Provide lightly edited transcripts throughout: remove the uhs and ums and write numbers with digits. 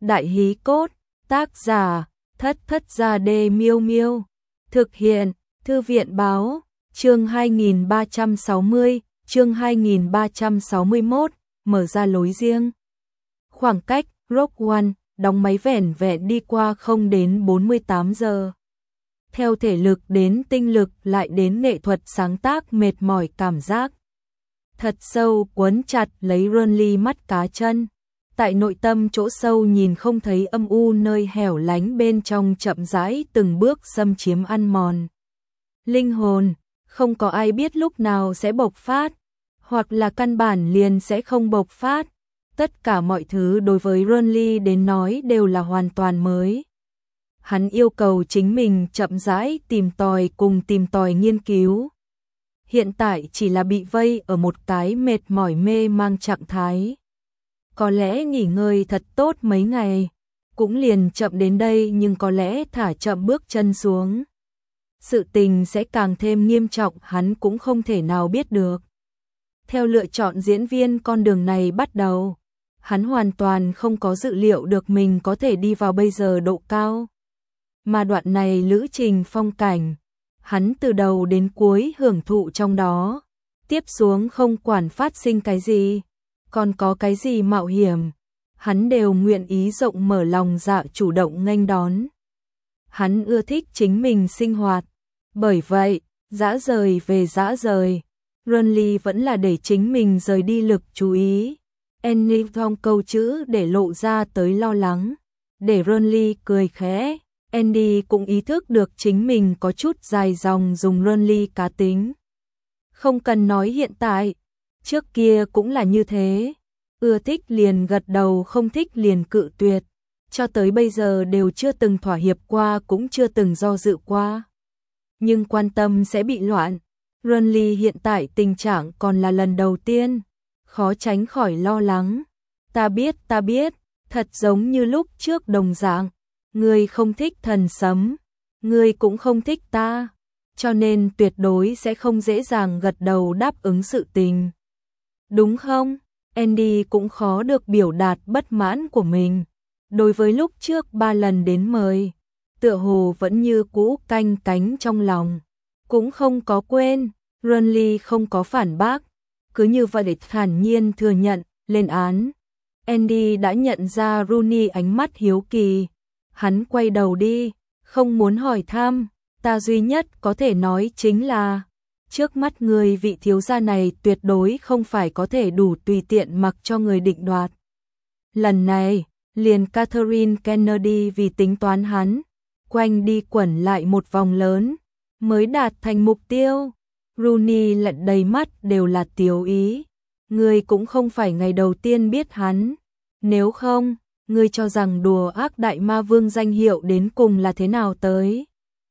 Đại hí cốt, tác giả, Thất Thất Gia Đê Miêu Miêu. Thực hiện, Thư viện báo, chương 2360, chương 2361, mở ra lối riêng. Khoảng cách, Rogue One, đóng máy vẻn vẹn đi qua không đến 48 giờ. Theo thể lực đến tinh lực lại đến nghệ thuật sáng tác mệt mỏi cảm giác. Thật sâu quấn chặt lấy Renly mắt cá chân. Tại nội tâm chỗ sâu nhìn không thấy âm u nơi hẻo lánh bên trong chậm rãi từng bước xâm chiếm ăn mòn. Linh hồn, không có ai biết lúc nào sẽ bộc phát, hoặc là căn bản liền sẽ không bộc phát. Tất cả mọi thứ đối với Renly đến nói đều là hoàn toàn mới. Hắn yêu cầu chính mình chậm rãi tìm tòi nghiên cứu. Hiện tại chỉ là bị vây ở một cái mệt mỏi mê mang trạng thái. Có lẽ nghỉ ngơi thật tốt mấy ngày, cũng liền chậm đến đây nhưng có lẽ thả chậm bước chân xuống. Sự tình sẽ càng thêm nghiêm trọng hắn cũng không thể nào biết được. Theo lựa chọn diễn viên con đường này bắt đầu, hắn hoàn toàn không có dự liệu được mình có thể đi vào bây giờ độ cao. Mà đoạn này lữ trình phong cảnh, hắn từ đầu đến cuối hưởng thụ trong đó, tiếp xuống không quản phát sinh cái gì, còn có cái gì mạo hiểm, hắn đều nguyện ý rộng mở lòng dạ chủ động nghênh đón. Hắn ưa thích chính mình sinh hoạt, bởi vậy, dã rời về dã rời, Renly vẫn là để chính mình rời đi lực chú ý. Annie trong câu chữ để lộ ra tới lo lắng, để Renly cười khẽ. Andy cũng ý thức được chính mình có chút dài dòng dùng Renly cá tính. Không cần nói hiện tại, trước kia cũng là như thế. Ưa thích liền gật đầu, không thích liền cự tuyệt. Cho tới bây giờ đều chưa từng thỏa hiệp qua, cũng chưa từng do dự qua. Nhưng quan tâm sẽ bị loạn. Renly hiện tại tình trạng còn là lần đầu tiên, khó tránh khỏi lo lắng. Ta biết, thật giống như lúc trước đồng dạng. Ngươi không thích thần sấm, ngươi cũng không thích ta, cho nên tuyệt đối sẽ không dễ dàng gật đầu đáp ứng sự tình. Đúng không? Andy cũng khó được biểu đạt bất mãn của mình. Đối với lúc trước 3 lần đến mời, tựa hồ vẫn như cũ canh cánh trong lòng. Cũng không có quên, Renly không có phản bác, cứ như vậy thản nhiên thừa nhận, lên án. Andy đã nhận ra Rooney ánh mắt hiếu kỳ. Hắn quay đầu đi, không muốn hỏi thăm, ta duy nhất có thể nói chính là, trước mắt người vị thiếu gia này tuyệt đối không phải có thể đủ tùy tiện mặc cho người định đoạt. Lần này, liền Catherine Kennedy vì tính toán hắn, quanh đi quẩn lại một vòng lớn, mới đạt thành mục tiêu. Rooney lận đầy mắt đều là tiếu ý, người cũng không phải ngày đầu tiên biết hắn, nếu không ngươi cho rằng đùa ác đại ma vương danh hiệu đến cùng là thế nào tới.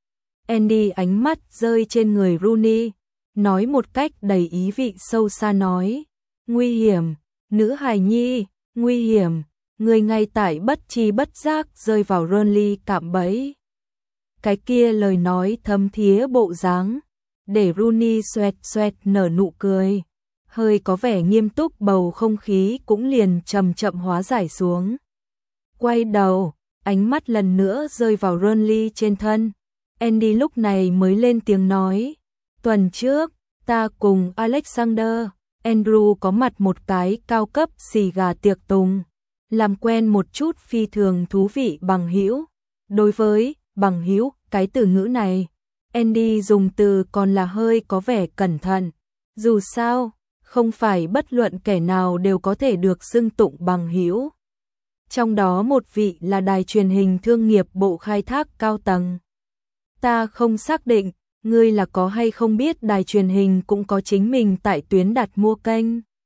Andy ánh mắt rơi trên người Rooney, nói một cách đầy ý vị sâu xa nói, nguy hiểm, nữ hài nhi, nguy hiểm, người ngay tại bất tri bất giác rơi vào Renly cạm bẫy. Cái kia lời nói thâm thía bộ dáng, để Rooney xoẹt xoẹt nở nụ cười, hơi có vẻ nghiêm túc, bầu không khí cũng liền chậm chậm hóa giải xuống. Quay đầu, ánh mắt lần nữa rơi vào Renly trên thân. Andy lúc này mới lên tiếng nói, tuần trước, ta cùng Alexander, Andrew có mặt một cái cao cấp xì gà tiệc tùng, làm quen một chút phi thường thú vị bằng hữu. Đối với bằng hữu, cái từ ngữ này, Andy dùng từ còn là hơi có vẻ cẩn thận. Dù sao, không phải bất luận kẻ nào đều có thể được xưng tụng bằng hữu. Trong đó một vị là đài truyền hình thương nghiệp bộ khai thác cao tầng. Ta không xác định, ngươi là có hay không biết đài truyền hình cũng có chính mình tại tuyến đặt mua kênh.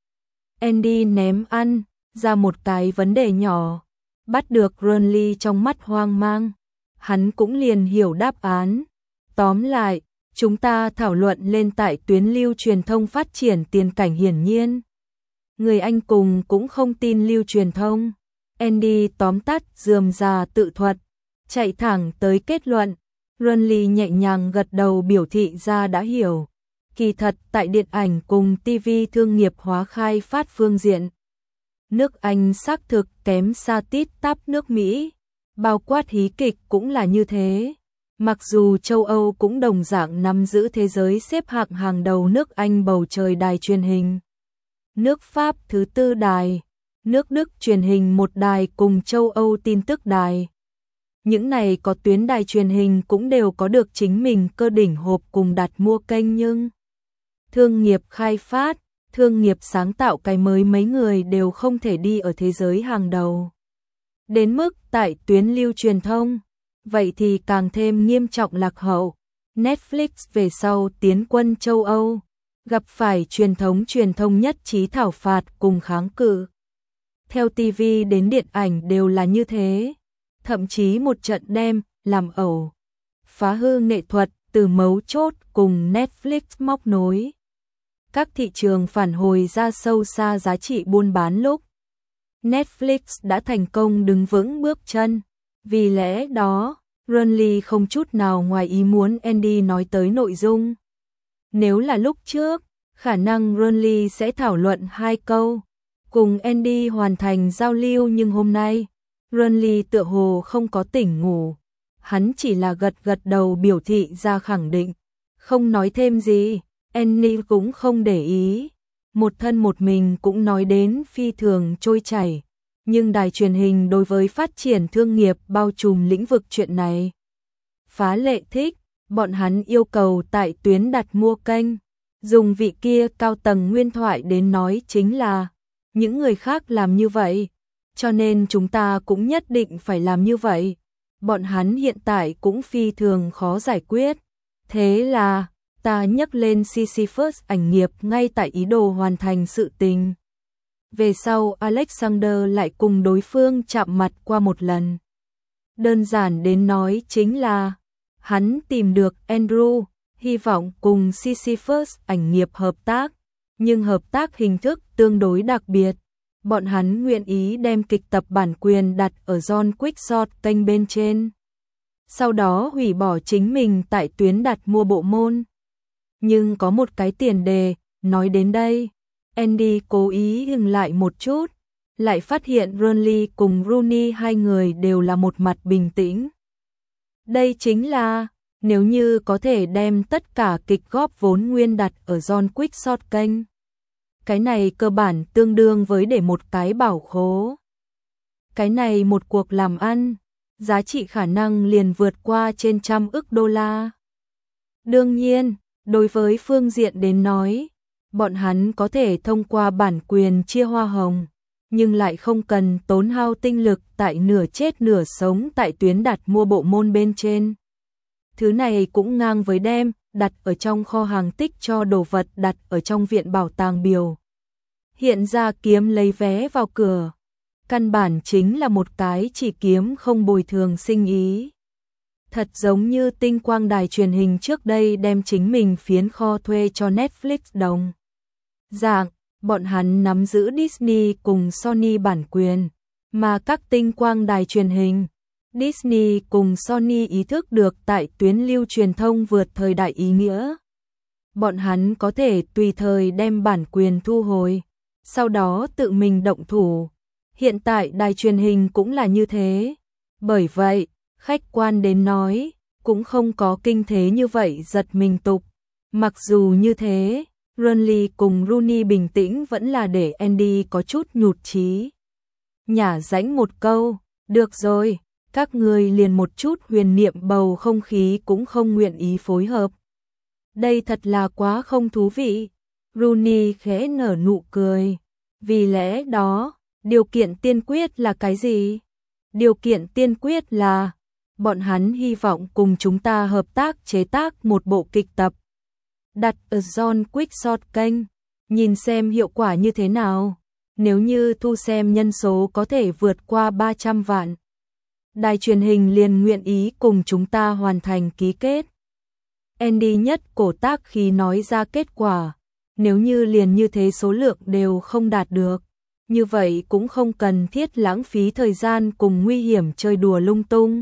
Andy ném ăn ra một cái vấn đề nhỏ, bắt được Renly trong mắt hoang mang. Hắn cũng liền hiểu đáp án. Tóm lại, chúng ta thảo luận lên tại tuyến lưu truyền thông phát triển tiền cảnh hiển nhiên. Người anh cùng cũng không tin lưu truyền thông. Andy tóm tắt rườm rà tự thuật, chạy thẳng tới kết luận. Renly nhẹ nhàng gật đầu biểu thị ra đã hiểu. Kỳ thật tại điện ảnh cùng TV thương nghiệp hóa khai phát phương diện, Nước Anh xác thực kém xa tít tắp nước Mỹ, bao quát hí kịch cũng là như thế. Mặc dù châu Âu cũng đồng dạng nắm giữ thế giới xếp hạng hàng đầu, nước Anh bầu trời đài truyền hình, nước Pháp thứ 4 đài, nước Đức truyền hình 1 đài cùng châu Âu tin tức đài. Những này có tuyến đài truyền hình cũng đều có được chính mình cơ đỉnh hộp cùng đặt mua kênh, nhưng thương nghiệp khai phát, thương nghiệp sáng tạo cái mới mấy người đều không thể đi ở thế giới hàng đầu. Đến mức tại tuyến lưu truyền thông, vậy thì càng thêm nghiêm trọng lạc hậu. Netflix về sau tiến quân châu Âu, gặp phải truyền thông nhất trí thảo phạt cùng kháng cự. Theo TV đến điện ảnh đều là như thế, thậm chí một trận đem làm ẩu, phá hư nghệ thuật từ mấu chốt cùng Netflix móc nối. Các thị trường phản hồi ra sâu xa giá trị buôn bán lúc Netflix đã thành công đứng vững bước chân. Vì lẽ đó, Renly không chút nào ngoài ý muốn Andy nói tới nội dung. Nếu là lúc trước, khả năng Renly sẽ thảo luận 2 câu, cùng Andy hoàn thành giao lưu, nhưng hôm nay, Renly tựa hồ không có tỉnh ngủ. Hắn chỉ là gật gật đầu biểu thị ra khẳng định, không nói thêm gì. Andy cũng không để ý, một thân một mình cũng nói đến phi thường trôi chảy. Nhưng đài truyền hình đối với phát triển thương nghiệp bao trùm lĩnh vực chuyện này phá lệ thích, bọn hắn yêu cầu tại tuyến đặt mua kênh, dùng vị kia cao tầng nguyên thoại đến nói chính là những người khác làm như vậy, cho nên chúng ta cũng nhất định phải làm như vậy. Bọn hắn hiện tại cũng phi thường khó giải quyết, thế là ta nhắc lên Sisyphus ảnh nghiệp ngay tại ý đồ hoàn thành sự tình. Về sau Alexander lại cùng đối phương chạm mặt qua một lần. Đơn giản đến nói chính là hắn tìm được Andrew, hy vọng cùng Sisyphus ảnh nghiệp hợp tác, nhưng hợp tác hình thức tương đối đặc biệt. Bọn hắn nguyện ý đem kịch tập bản quyền đặt ở John Quixote kênh bên trên, sau đó hủy bỏ chính mình tại tuyến đặt mua bộ môn. Nhưng có một cái tiền đề, nói đến đây, Andy cố ý dừng lại một chút, lại phát hiện Renly cùng Rooney hai người đều là một mặt bình tĩnh. Đây chính là, nếu như có thể đem tất cả kịch góp vốn nguyên đặt ở John Quixote kênh, cái này cơ bản tương đương với để một cái bảo khố. Cái này một cuộc làm ăn, giá trị khả năng liền vượt qua trên 100 ức đô la. Đương nhiên, đối với phương diện đến nói, bọn hắn có thể thông qua bản quyền chia hoa hồng, nhưng lại không cần tốn hao tinh lực tại nửa chết nửa sống tại tuyến đặt mua bộ môn bên trên. Thứ này cũng ngang với đem đặt ở trong kho hàng tích cho đồ vật đặt ở trong viện bảo tàng biểu hiện ra kiếm lấy vé vào cửa. Căn bản chính là một cái chỉ kiếm không bồi thường sinh ý. Thật giống như tinh quang đài truyền hình trước đây đem chính mình phiến kho thuê cho Netflix đồng dạng, bọn hắn nắm giữ Disney cùng Sony bản quyền, mà các tinh quang đài truyền hình, Disney cùng Sony ý thức được tại tuyến lưu truyền thông vượt thời đại ý nghĩa. Bọn hắn có thể tùy thời đem bản quyền thu hồi, sau đó tự mình động thủ. Hiện tại đài truyền hình cũng là như thế. Bởi vậy, khách quan đến nói, cũng không có kinh thế như vậy giật mình tục. Mặc dù như thế, Renly cùng Rooney bình tĩnh vẫn là để Andy có chút nhụt chí. Nhả rãnh một câu, được rồi, các người liền một chút huyền niệm bầu không khí cũng không nguyện ý phối hợp. Đây thật là quá không thú vị. Rooney khẽ nở nụ cười. Vì lẽ đó, điều kiện tiên quyết là cái gì? Điều kiện tiên quyết là bọn hắn hy vọng cùng chúng ta hợp tác chế tác một bộ kịch tập đặt ở John Quixote kênh, nhìn xem hiệu quả như thế nào. Nếu như thu xem nhân số có thể vượt qua 300 vạn, đài truyền hình liền nguyện ý cùng chúng ta hoàn thành ký kết. Andy nhất cổ tác khi nói ra kết quả. Nếu như liền như thế số lượng đều không đạt được, như vậy cũng không cần thiết lãng phí thời gian cùng nguy hiểm chơi đùa lung tung.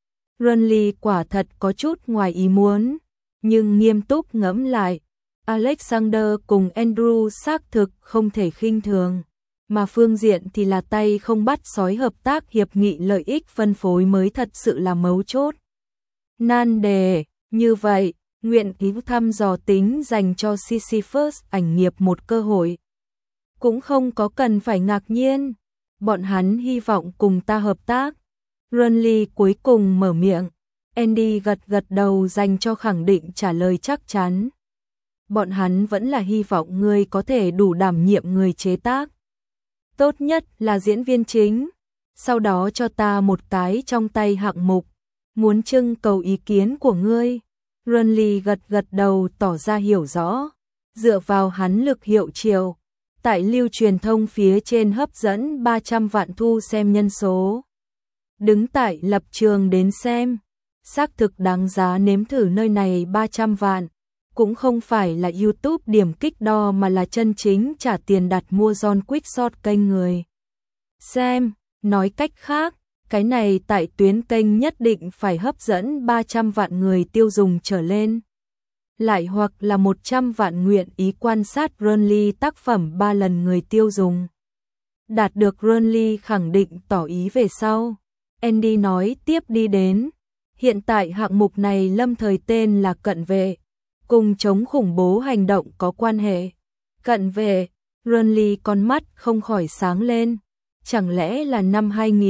Renly quả thật có chút ngoài ý muốn, nhưng nghiêm túc ngẫm lại, Alexander cùng Andrew xác thực không thể khinh thường. mà phương diện thì là tay không bắt sói hợp tác hiệp nghị lợi ích phân phối mới thật sự là mấu chốt. Nan đề, như vậy, nguyện ý thăm dò tính dành cho Sisyphus ảnh nghiệp một cơ hội. Cũng không có cần phải ngạc nhiên, bọn hắn hy vọng cùng ta hợp tác. Renly cuối cùng mở miệng, Andy gật gật đầu dành cho khẳng định trả lời chắc chắn. Bọn hắn vẫn là hy vọng ngươi có thể đủ đảm nhiệm người chế tác. Tốt nhất là diễn viên chính, sau đó cho ta một cái trong tay hạng mục, muốn trưng cầu ý kiến của ngươi. Renly gật gật đầu tỏ ra hiểu rõ, dựa vào hắn lực hiệu triệu, tại lưu truyền thông phía trên hấp dẫn 300 vạn thu xem nhân số. Đứng tại lập trường đến xem, xác thực đáng giá nếm thử nơi này 300 vạn, cũng không phải là YouTube điểm kích đo mà là chân chính trả tiền đặt mua John Quickshot kênh người. Xem, nói cách khác, cái này tại tuyến kênh nhất định phải hấp dẫn 300 vạn người tiêu dùng trở lên. Lại hoặc là 100 vạn nguyện ý quan sát Renly tác phẩm 3 lần người tiêu dùng. Đạt được Renly khẳng định tỏ ý về sau. Andy nói tiếp đi đến. Hiện tại hạng mục này lâm thời tên là cận vệ, cùng chống khủng bố hành động có quan hệ. Cận vệ, Renly con mắt không khỏi sáng lên. Chẳng lẽ là năm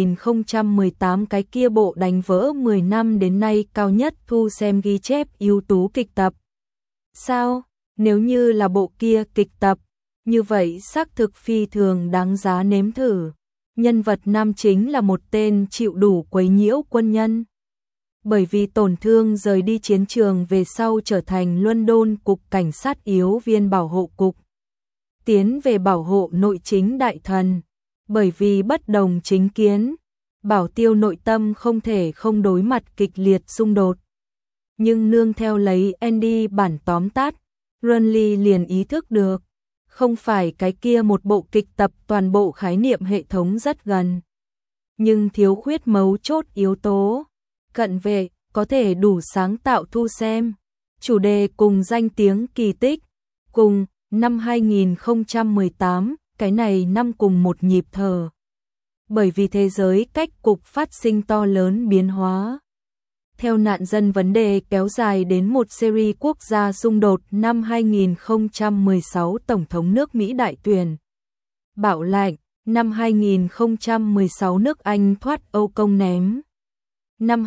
2018 cái kia bộ đánh vỡ 10 năm đến nay cao nhất thu xem ghi chép ưu tú kịch tập? Sao? Nếu như là bộ kia kịch tập, như vậy xác thực phi thường đáng giá nếm thử. Nhân vật nam chính là một tên chịu đủ quấy nhiễu quân nhân. Bởi vì tổn thương rời đi chiến trường về sau trở thành London cục cảnh sát yếu viên bảo hộ cục. Tiến về bảo hộ nội chính đại thần. Bởi vì bất đồng chính kiến, Bảo Tiêu nội tâm không thể không đối mặt kịch liệt xung đột. Nhưng nương theo lấy Andy bản tóm tắt, Renly liền ý thức được, không phải cái kia một bộ kịch tập toàn bộ khái niệm hệ thống rất gần. Nhưng thiếu khuyết mấu chốt yếu tố, cận vệ, có thể đủ sáng tạo thu xem. Chủ đề cùng danh tiếng kỳ tích, cùng năm 2018, cái này năm cùng một nhịp thở. Bởi vì thế giới cách cục phát sinh to lớn biến hóa. Theo nạn dân vấn đề kéo dài đến một series quốc gia xung đột năm 2016 Tổng thống nước Mỹ đại tuyển. Bạo lệnh, năm 2016 nước Anh thoát Âu công ném. Năm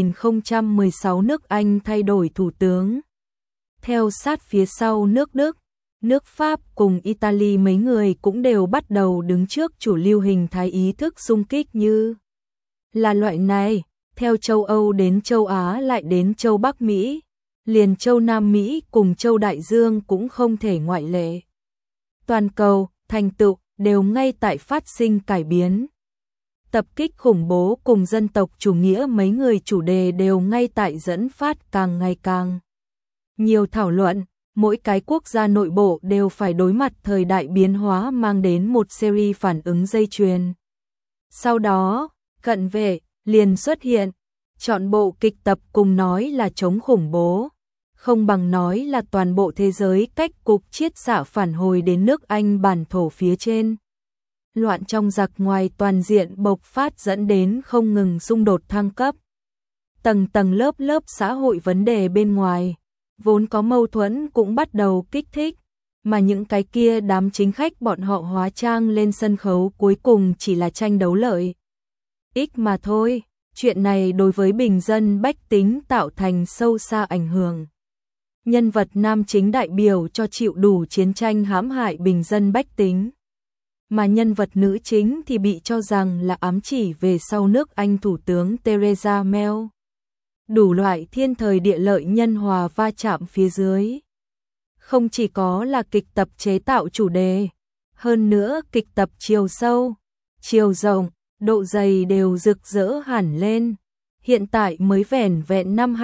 2016 nước Anh thay đổi thủ tướng. Theo sát phía sau nước Đức, nước Pháp cùng Italy mấy người cũng đều bắt đầu đứng trước chủ lưu hình thái ý thức xung kích như là loại này, theo châu Âu đến châu Á lại đến châu Bắc Mỹ, liền châu Nam Mỹ cùng châu Đại Dương cũng không thể ngoại lệ. Toàn cầu, thành tựu, đều ngay tại phát sinh cải biến. Tập kích khủng bố cùng dân tộc chủ nghĩa mấy người chủ đề đều ngay tại dẫn phát càng ngày càng nhiều thảo luận. Mỗi cái quốc gia nội bộ đều phải đối mặt thời đại biến hóa mang đến một series phản ứng dây chuyền. Sau đó, cận vệ liền xuất hiện, chọn bộ kịch tập cùng nói là chống khủng bố, không bằng nói là toàn bộ thế giới cách cục chiết xạ phản hồi đến nước Anh bản thổ phía trên. Loạn trong giặc ngoài toàn diện bộc phát dẫn đến không ngừng xung đột thăng cấp. Tầng tầng lớp lớp xã hội vấn đề bên ngoài, vốn có mâu thuẫn cũng bắt đầu kích thích, mà những cái kia đám chính khách bọn họ hóa trang lên sân khấu cuối cùng chỉ là tranh đấu lợi ích mà thôi. Chuyện này đối với bình dân bách tính tạo thành sâu xa ảnh hưởng. Nhân vật nam chính đại biểu cho chịu đủ chiến tranh hãm hại bình dân bách tính, mà nhân vật nữ chính thì bị cho rằng là ám chỉ về sau nước Anh Thủ tướng Theresa May. Đủ loại thiên thời địa lợi nhân hòa va chạm phía dưới. Không chỉ có là kịch tập chế tạo chủ đề, hơn nữa kịch tập chiều sâu, chiều rộng, độ dày đều rực rỡ hẳn lên. Hiện tại mới vẻn vẹn năm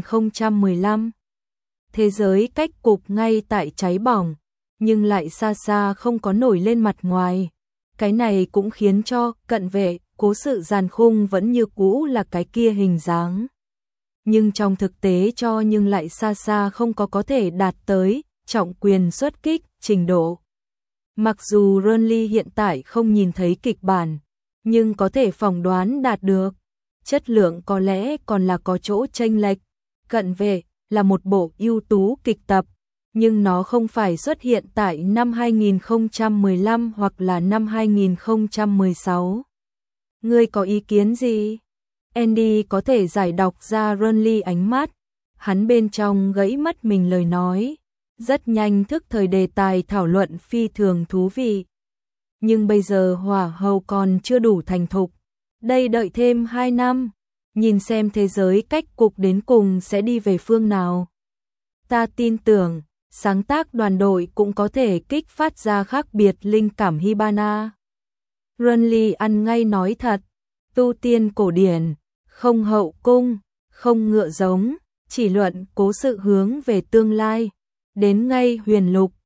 2015. Thế giới cách cục ngay tại cháy bỏng, nhưng lại xa xa không có nổi lên mặt ngoài. Cái này cũng khiến cho cận vệ, cố sự giàn khung vẫn như cũ là cái kia hình dáng. Nhưng trong thực tế nhưng lại xa xa không có thể đạt tới trọng quyền xuất kích trình độ. Mặc dù Renly hiện tại không nhìn thấy kịch bản, nhưng có thể phỏng đoán đạt được. Chất lượng có lẽ còn là có chỗ chênh lệch. Cận Vệ là một bộ ưu tú kịch tập, nhưng nó không phải xuất hiện tại năm 2015 hoặc là năm 2016. Ngươi có ý kiến gì? Andy có thể giải đọc ra Renly ánh mắt, hắn bên trong gãy mất mình lời nói, rất nhanh thức thời đề tài thảo luận phi thường thú vị. Nhưng bây giờ hỏa hầu còn chưa đủ thành thục, đây đợi thêm 2 năm, nhìn xem thế giới cách cục đến cùng sẽ đi về phương nào. Ta tin tưởng, sáng tác đoàn đội cũng có thể kích phát ra khác biệt linh cảm Hibana. Renly ăn ngay nói thật, tu tiên cổ điển, không hậu cung, không ngựa giống, chỉ luận cố sự hướng về tương lai, đến ngay huyền lục,